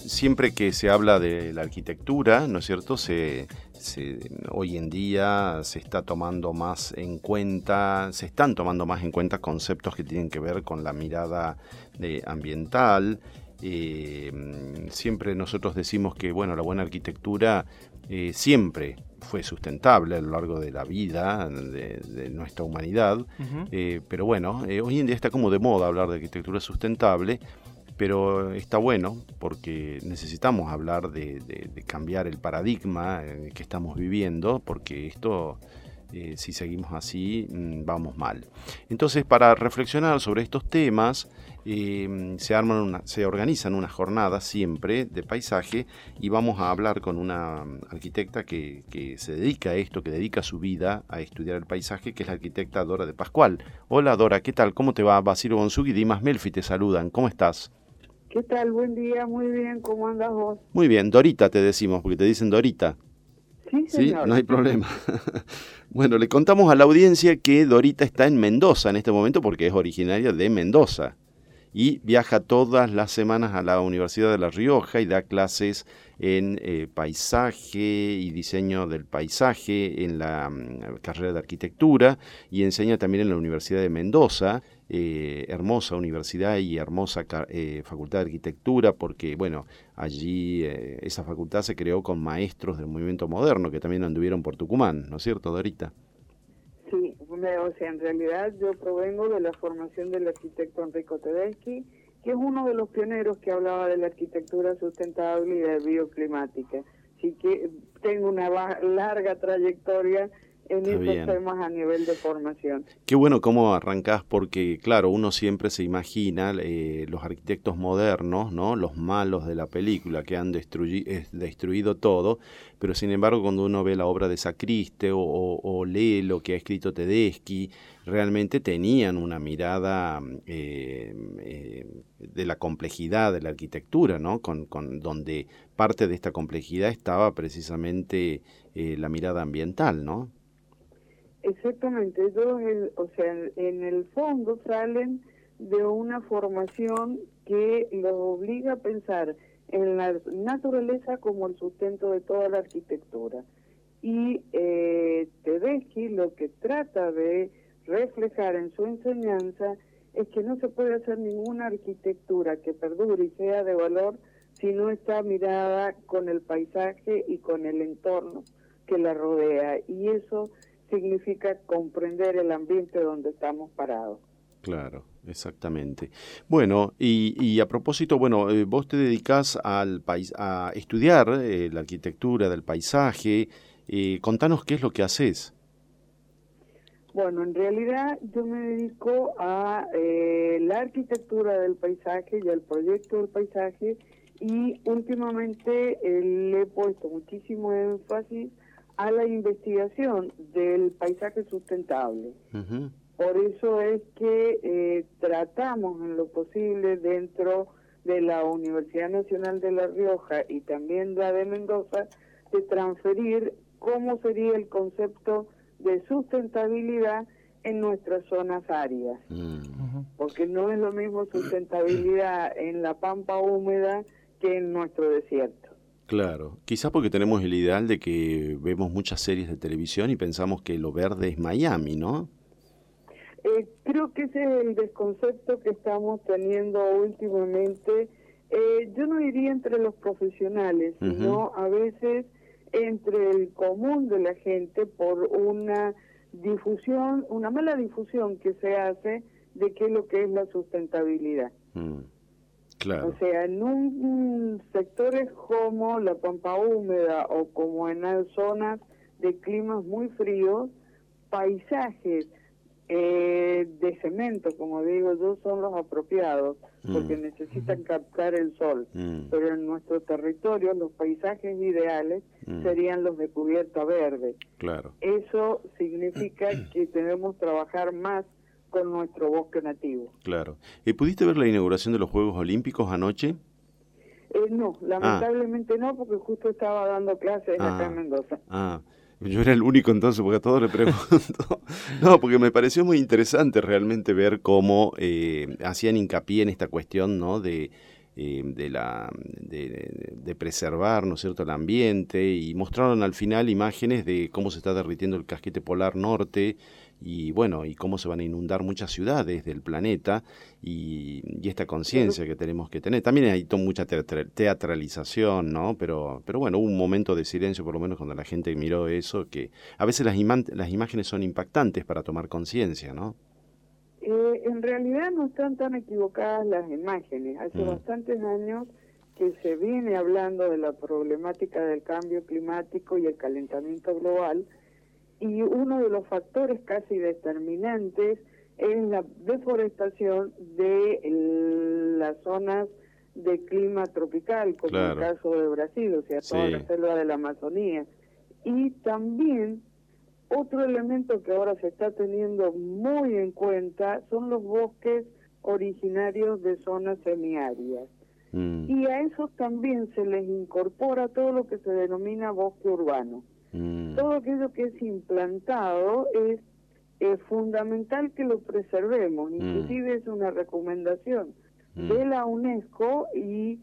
siempre que se habla de la arquitectura, ¿no es cierto? Hoy en día se está tomando más en cuenta, se están tomando más en cuenta conceptos que tienen que ver con la mirada ambiental. Siempre nosotros decimos que, bueno, la buena arquitectura siempre fue sustentable a lo largo de la vida de nuestra humanidad. Pero bueno, hoy en día está como de moda hablar de arquitectura sustentable. Pero está bueno porque necesitamos hablar de cambiar el paradigma que estamos viviendo, porque esto, si seguimos así, vamos mal. Entonces, para reflexionar sobre estos temas, se organizan unas jornadas siempre de paisaje y vamos a hablar con una arquitecta que se dedica a esto, que dedica su vida a estudiar el paisaje, que es la arquitecta Dora de Pascual. Hola Dora, ¿qué tal? ¿Cómo te va? Basilio Bonsuc y Dimas Melfi te saludan. ¿Cómo estás? ¿Qué tal? Buen día, muy bien. ¿Cómo andas vos? Muy bien, Dorita te decimos, porque te dicen Dorita. Sí, señor. ¿Sí? No hay problema. Bueno, le contamos a la audiencia que Dorita está en Mendoza en este momento porque es originaria de Mendoza y viaja todas las semanas a la Universidad de La Rioja y da clases en paisaje y diseño del paisaje en la carrera de arquitectura y enseña también en la Universidad de Mendoza. Hermosa universidad y hermosa facultad de arquitectura porque, bueno, allí esa facultad se creó con maestros del movimiento moderno que también anduvieron por Tucumán, ¿no es cierto, Dorita? Sí, o sea, en realidad yo provengo de la formación del arquitecto Enrico Tedeschi, que es uno de los pioneros que hablaba de la arquitectura sustentable y de bioclimática. Así que tengo una larga trayectoria en estos temas a nivel de formación. Qué bueno cómo arrancás, porque claro, uno siempre se imagina los arquitectos modernos, ¿no? Los malos de la película que han destruido todo, pero sin embargo cuando uno ve la obra de Sacriste o lee lo que ha escrito Tedeschi, realmente tenían una mirada de la complejidad de la arquitectura, ¿no? Con donde parte de esta complejidad estaba precisamente la mirada ambiental, ¿no? Exactamente, ellos, o sea, en el fondo salen de una formación que los obliga a pensar en la naturaleza como el sustento de toda la arquitectura. Y Tedeschi lo que trata de reflejar en su enseñanza es que no se puede hacer ninguna arquitectura que perdure y sea de valor si no está mirada con el paisaje y con el entorno que la rodea. Y eso significa comprender el ambiente donde estamos parados. Claro, exactamente. Bueno, y a propósito, bueno, vos te dedicás a estudiar la arquitectura del paisaje. Contanos qué es lo que haces. Bueno, en realidad yo me dedico a la arquitectura del paisaje y al proyecto del paisaje y últimamente le he puesto muchísimo énfasis a la investigación del paisaje sustentable. Uh-huh. Por eso es que tratamos en lo posible dentro de la Universidad Nacional de La Rioja y también la de Mendoza de transferir cómo sería el concepto de sustentabilidad en nuestras zonas áridas. Uh-huh. Porque no es lo mismo sustentabilidad en la pampa húmeda que en nuestro desierto. Claro, quizás porque tenemos el ideal de que vemos muchas series de televisión y pensamos que lo verde es Miami, ¿no? Creo que ese es el desconcepto que estamos teniendo últimamente. Yo no diría entre los profesionales, uh-huh, sino a veces entre el común de la gente por una difusión, una mala difusión que se hace de qué es lo que es la sustentabilidad. Claro. O sea, en sectores como la pampa húmeda o como en zonas de climas muy fríos, paisajes de cemento, como digo yo, son los apropiados porque necesitan captar el sol. Pero en nuestro territorio los paisajes ideales serían los de cubierta verde. Claro. Eso significa que debemos trabajar más con nuestro bosque nativo. Claro. ¿Pudiste ver la inauguración de los Juegos Olímpicos anoche? No, lamentablemente no, porque justo estaba dando clases acá en Mendoza. Yo era el único entonces, porque a todos le pregunto. No, porque me pareció muy interesante realmente ver cómo hacían hincapié en esta cuestión, ¿no? de de preservar, ¿no es cierto?, el ambiente, y mostraron al final imágenes de cómo se está derritiendo el casquete polar norte y bueno, y cómo se van a inundar muchas ciudades del planeta y esta conciencia que tenemos que tener. También hay mucha teatralización, ¿no? Pero bueno, hubo un momento de silencio, por lo menos cuando la gente miró eso, que a veces las imágenes son impactantes para tomar conciencia, ¿no? En realidad no están tan equivocadas las imágenes. Hace bastantes años que se viene hablando de la problemática del cambio climático y el calentamiento global, y uno de los factores casi determinantes es la deforestación de las zonas de clima tropical, como el caso de Brasil, o sea, toda la selva de la Amazonía. Y también otro elemento que ahora se está teniendo muy en cuenta son los bosques originarios de zonas semiáridas. Y a esos también se les incorpora todo lo que se denomina bosque urbano. Todo aquello que es implantado es fundamental que lo preservemos, inclusive es una recomendación de la UNESCO y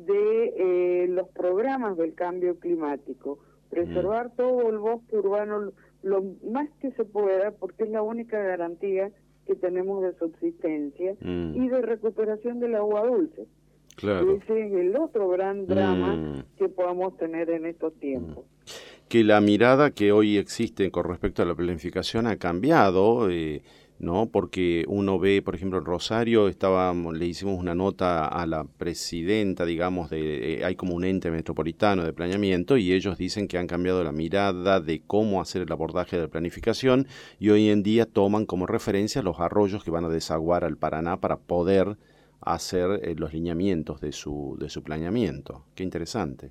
de los programas del cambio climático. Preservar todo el bosque urbano lo más que se pueda, porque es la única garantía que tenemos de subsistencia y de recuperación del agua dulce. Claro. Ese es el otro gran drama que podamos tener en estos tiempos. Que la mirada que hoy existe con respecto a la planificación ha cambiado, ¿no? Porque uno ve, por ejemplo, en Rosario le hicimos una nota a la presidenta, digamos, hay como un ente metropolitano de planeamiento, y ellos dicen que han cambiado la mirada de cómo hacer el abordaje de la planificación, y hoy en día toman como referencia los arroyos que van a desaguar al Paraná para poder hacer los lineamientos de su planeamiento. Qué interesante.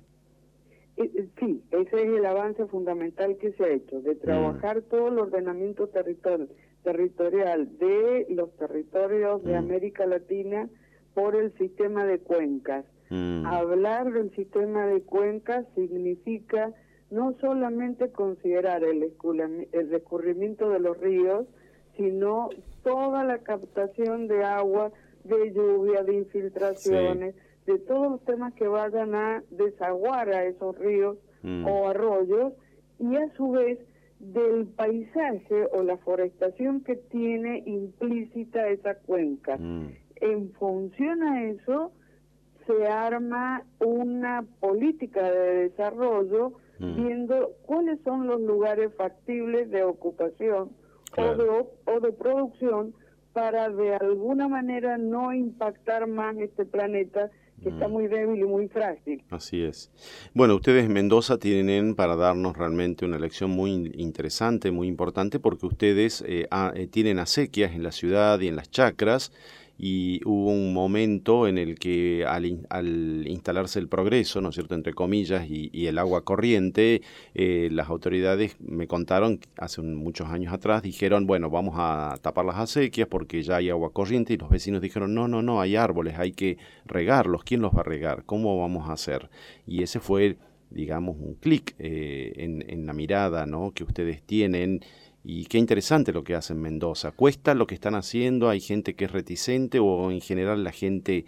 Sí, ese es el avance fundamental que se ha hecho, de trabajar todo el ordenamiento territorial de los territorios de América Latina por el sistema de cuencas. Hablar del sistema de cuencas significa no solamente considerar el escurrimiento de los ríos, sino toda la captación de agua, de lluvia, de infiltraciones, de todos los temas que vayan a desaguar a esos ríos o arroyos, y a su vez del paisaje o la forestación que tiene implícita esa cuenca. En función a eso se arma una política de desarrollo viendo cuáles son los lugares factibles de ocupación o de producción para de alguna manera no impactar más este planeta que está muy débil y muy frágil. Así es. Bueno, ustedes en Mendoza tienen para darnos realmente una lección muy interesante, muy importante, porque ustedes tienen acequias en la ciudad y en las chacras, y hubo un momento en el que al instalarse el progreso, ¿no es cierto?, entre comillas, y el agua corriente, las autoridades me contaron, hace muchos años atrás, dijeron, bueno, vamos a tapar las acequias porque ya hay agua corriente, y los vecinos dijeron, no, hay árboles, hay que regarlos, ¿quién los va a regar? ¿Cómo vamos a hacer? Y ese fue, digamos, un clic en la mirada, ¿no?, que ustedes tienen. Y qué interesante lo que hacen en Mendoza. ¿Cuesta lo que están haciendo? ¿Hay gente que es reticente o en general la gente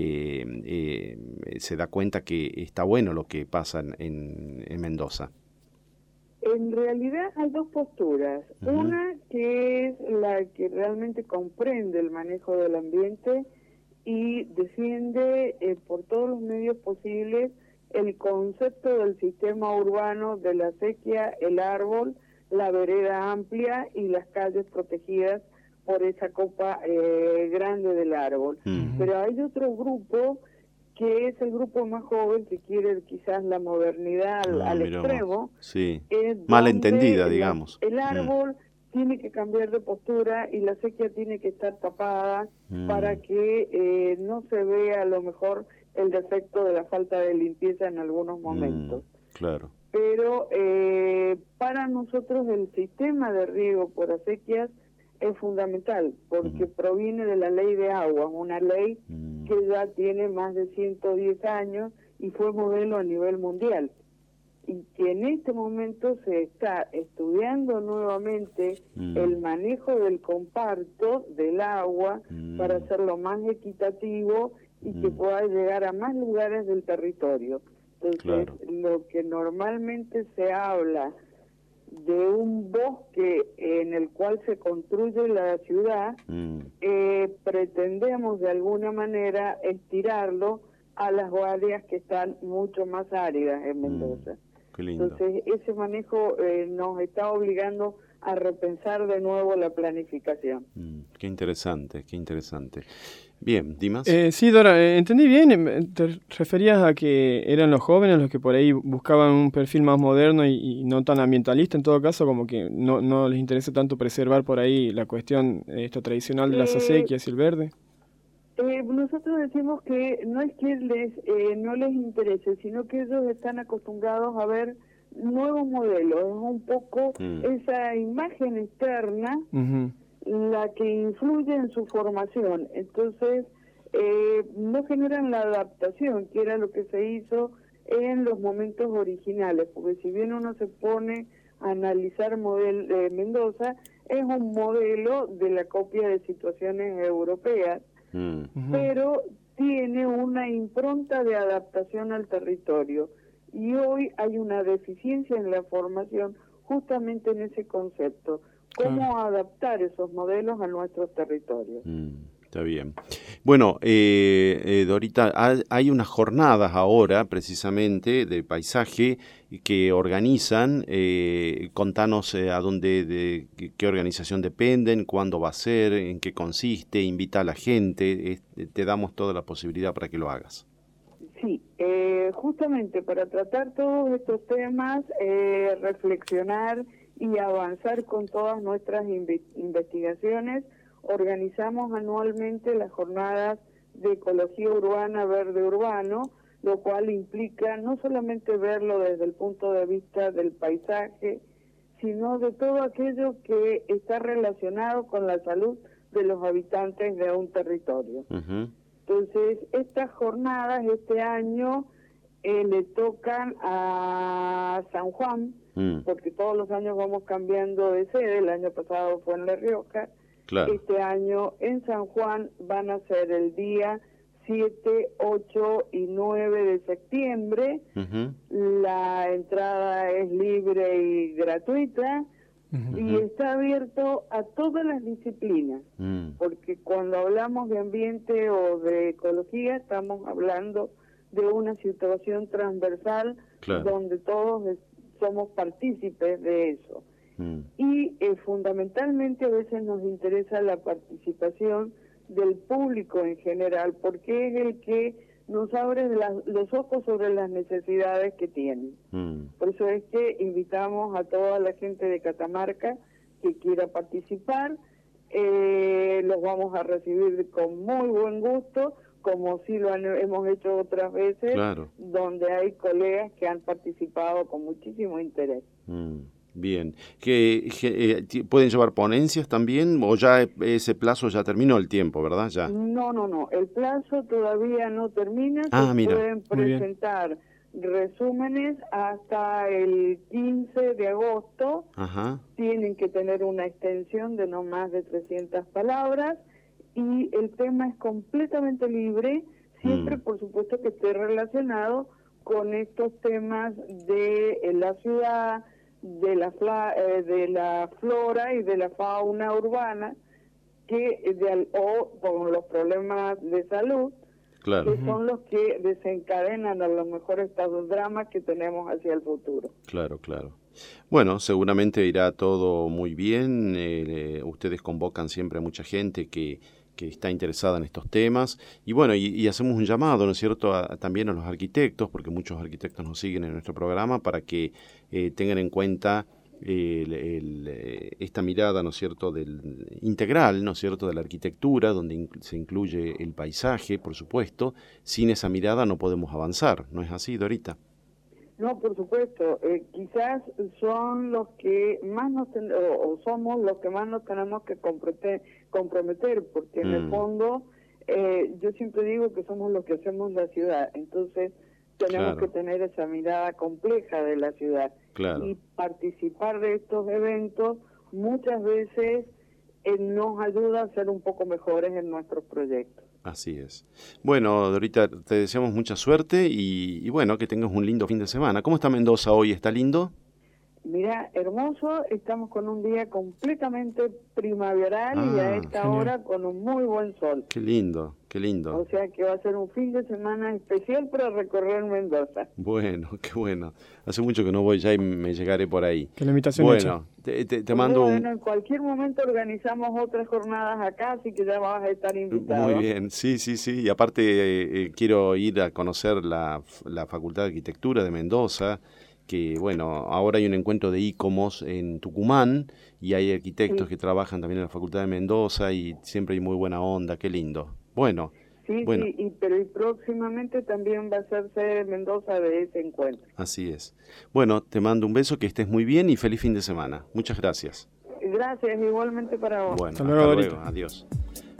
se da cuenta que está bueno lo que pasa en Mendoza? En realidad hay dos posturas. Una que es la que realmente comprende el manejo del ambiente y defiende por todos los medios posibles el concepto del sistema urbano, de la acequia, el árbol, la vereda amplia y las calles protegidas por esa copa grande del árbol. Pero hay otro grupo que es el grupo más joven que quiere quizás la modernidad al extremo. Sí, mal entendida, digamos. El árbol tiene que cambiar de postura y la acequia tiene que estar tapada para que no se vea a lo mejor el defecto de la falta de limpieza en algunos momentos. Claro. Pero para nosotros el sistema de riego por acequias es fundamental porque proviene de la ley de agua, una ley que ya tiene más de 110 años y fue modelo a nivel mundial, y que en este momento se está estudiando nuevamente el manejo del comparto del agua para hacerlo más equitativo y que pueda llegar a más lugares del territorio. Entonces, lo que normalmente se habla de un bosque en el cual se construye la ciudad, pretendemos de alguna manera estirarlo a las áreas que están mucho más áridas en Mendoza. Qué lindo. Entonces, ese manejo nos está obligando a repensar de nuevo la planificación. Qué interesante, qué interesante. Bien, Dimas. Sí, Dora, entendí bien, te referías a que eran los jóvenes los que por ahí buscaban un perfil más moderno y no tan ambientalista, en todo caso, como que no les interesa tanto preservar por ahí la cuestión tradicional de las acequias y el verde. Nosotros decimos que no es que no les interese, sino que ellos están acostumbrados a ver nuevos modelos. Es un poco esa imagen externa la que influye en su formación. Entonces, no generan la adaptación, que era lo que se hizo en los momentos originales, porque si bien uno se pone a analizar Mendoza, es un modelo de la copia de situaciones europeas, pero tiene una impronta de adaptación al territorio. Y hoy hay una deficiencia en la formación justamente en ese concepto. ¿Cómo adaptar esos modelos a nuestros territorios? Está bien. Bueno, Dorita, hay unas jornadas ahora precisamente de paisaje que organizan. Contanos a dónde, qué organización dependen, cuándo va a ser, en qué consiste, invita a la gente. Te damos toda la posibilidad para que lo hagas. Sí, justamente para tratar todos estos temas, reflexionar y avanzar con todas nuestras investigaciones, organizamos anualmente las jornadas de ecología urbana, verde urbano, lo cual implica no solamente verlo desde el punto de vista del paisaje, sino de todo aquello que está relacionado con la salud de los habitantes de un territorio. Entonces, estas jornadas este año le tocan a San Juan, porque todos los años vamos cambiando de sede. El año pasado fue en La Rioja. Este año en San Juan van a ser el día 7, 8 y 9 de septiembre. La entrada es libre y gratuita. Y está abierto a todas las disciplinas, porque cuando hablamos de ambiente o de ecología estamos hablando de una situación transversal donde todos somos partícipes de eso. Y fundamentalmente a veces nos interesa la participación del público en general, porque es el que nos abre los ojos sobre las necesidades que tienen. Por eso es que invitamos a toda la gente de Catamarca que quiera participar. Los vamos a recibir con muy buen gusto, como sí lo hemos hecho otras veces, donde hay colegas que han participado con muchísimo interés. Bien. ¿Pueden llevar ponencias también o ya ese plazo ya terminó el tiempo, verdad? Ya. No. El plazo todavía no termina. Pueden presentar resúmenes hasta el 15 de agosto. Tienen que tener una extensión de no más de 300 palabras y el tema es completamente libre, siempre por supuesto que esté relacionado con estos temas de la ciudad, de la flora y de la fauna urbana, o con los problemas de salud, que son los que desencadenan a lo mejor estos dramas que tenemos hacia el futuro. Claro. Bueno, seguramente irá todo muy bien. Ustedes convocan siempre a mucha gente que está interesada en estos temas. Y bueno, y hacemos un llamado, ¿no es cierto?, también a los arquitectos, porque muchos arquitectos nos siguen en nuestro programa, para que tengan en cuenta esta mirada, ¿no es cierto?, integral, ¿no es cierto?, de la arquitectura, donde se incluye el paisaje, por supuesto. Sin esa mirada no podemos avanzar, ¿no es así, Dorita? No, por supuesto. Quizás son los que más somos los que más nos tenemos que comprometer, porque en el fondo yo siempre digo que somos los que hacemos la ciudad. Entonces tenemos que tener esa mirada compleja de la ciudad y participar de estos eventos muchas veces nos ayuda a ser un poco mejores en nuestros proyectos. Así es. Bueno, Dorita, te deseamos mucha suerte y bueno, que tengas un lindo fin de semana. ¿Cómo está Mendoza hoy? ¿Está lindo? Mira, hermoso, estamos con un día completamente primaveral y a esta genial. hora con un muy buen sol. Qué lindo, qué lindo. O sea que va a ser un fin de semana especial para recorrer Mendoza. Bueno, qué bueno. Hace mucho que no voy ya y me llegaré por ahí. Que la invitación Bueno, te mando Bueno, en cualquier momento organizamos otras jornadas acá, así que ya vas a estar invitado. Muy bien, sí. Y aparte quiero ir a conocer la Facultad de Arquitectura de Mendoza, que bueno, ahora hay un encuentro de ICOMOS en Tucumán y hay arquitectos que trabajan también en la Facultad de Mendoza y siempre hay muy buena onda, qué lindo. Bueno. Sí, pero y próximamente también va a ser sede de Mendoza de ese encuentro. Así es. Bueno, te mando un beso, que estés muy bien y feliz fin de semana. Muchas gracias. Gracias, igualmente para vos. Bueno, hasta luego, adiós.